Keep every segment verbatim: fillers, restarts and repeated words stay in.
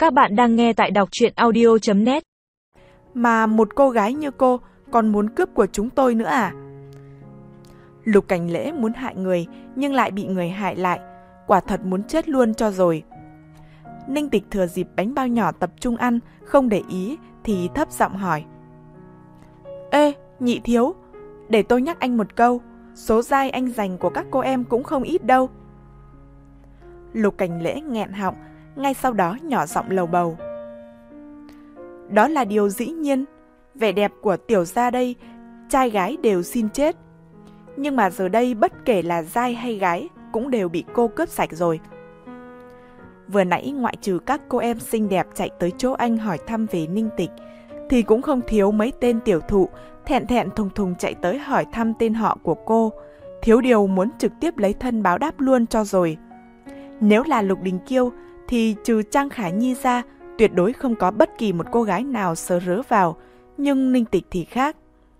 Các bạn đang nghe tại đọc truyện audio chấm net. Mà một cô gái như cô còn muốn cướp của chúng tôi nữa à? Lục Cảnh Lễ muốn hại người nhưng lại bị người hại lại, quả thật muốn chết luôn cho rồi. Ninh Tịch thừa dịp bánh bao nhỏ tập trung ăn, không để ý thì thấp giọng hỏi. Ê, nhị thiếu, để tôi nhắc anh một câu, số giai anh dành của các cô em cũng không ít đâu. Lục Cảnh Lễ nghẹn họng, ngay sau đó nhỏ giọng lầu bầu. Đó là điều dĩ nhiên, vẻ đẹp của tiểu gia đây, trai gái đều xin chết. Nhưng mà giờ đây bất kể là giai hay gái cũng đều bị cô cướp sạch rồi. Vừa nãy ngoại trừ các cô em xinh đẹp chạy tới chỗ anh hỏi thăm về Ninh Tịch, thì cũng không thiếu mấy tên tiểu thụ thẹn thẹn thùng thùng chạy tới hỏi thăm tên họ của cô, thiếu điều muốn trực tiếp lấy thân báo đáp luôn cho rồi. Nếu là Lục Đình Kiêu thì trừ Trang Khả Nhi ra, tuyệt đối không có bất kỳ một cô gái nào sờ rớ vào, nhưng Ninh Tịch thì khác.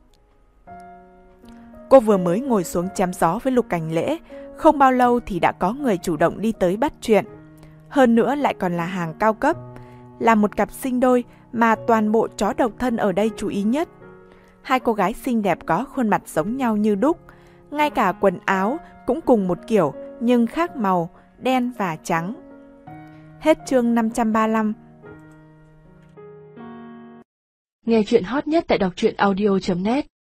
Cô vừa mới ngồi xuống chém gió với Lục Cảnh Lễ, không bao lâu thì đã có người chủ động đi tới bắt chuyện. Hơn nữa lại còn là hàng cao cấp, là một cặp sinh đôi mà toàn bộ chó độc thân ở đây chú ý nhất. Hai cô gái xinh đẹp có khuôn mặt giống nhau như đúc, ngay cả quần áo cũng cùng một kiểu nhưng khác màu, đen và trắng. Hết chương năm trăm ba mươi lăm. Nghe chuyện hot nhất tại đọc truyện audio chấm net.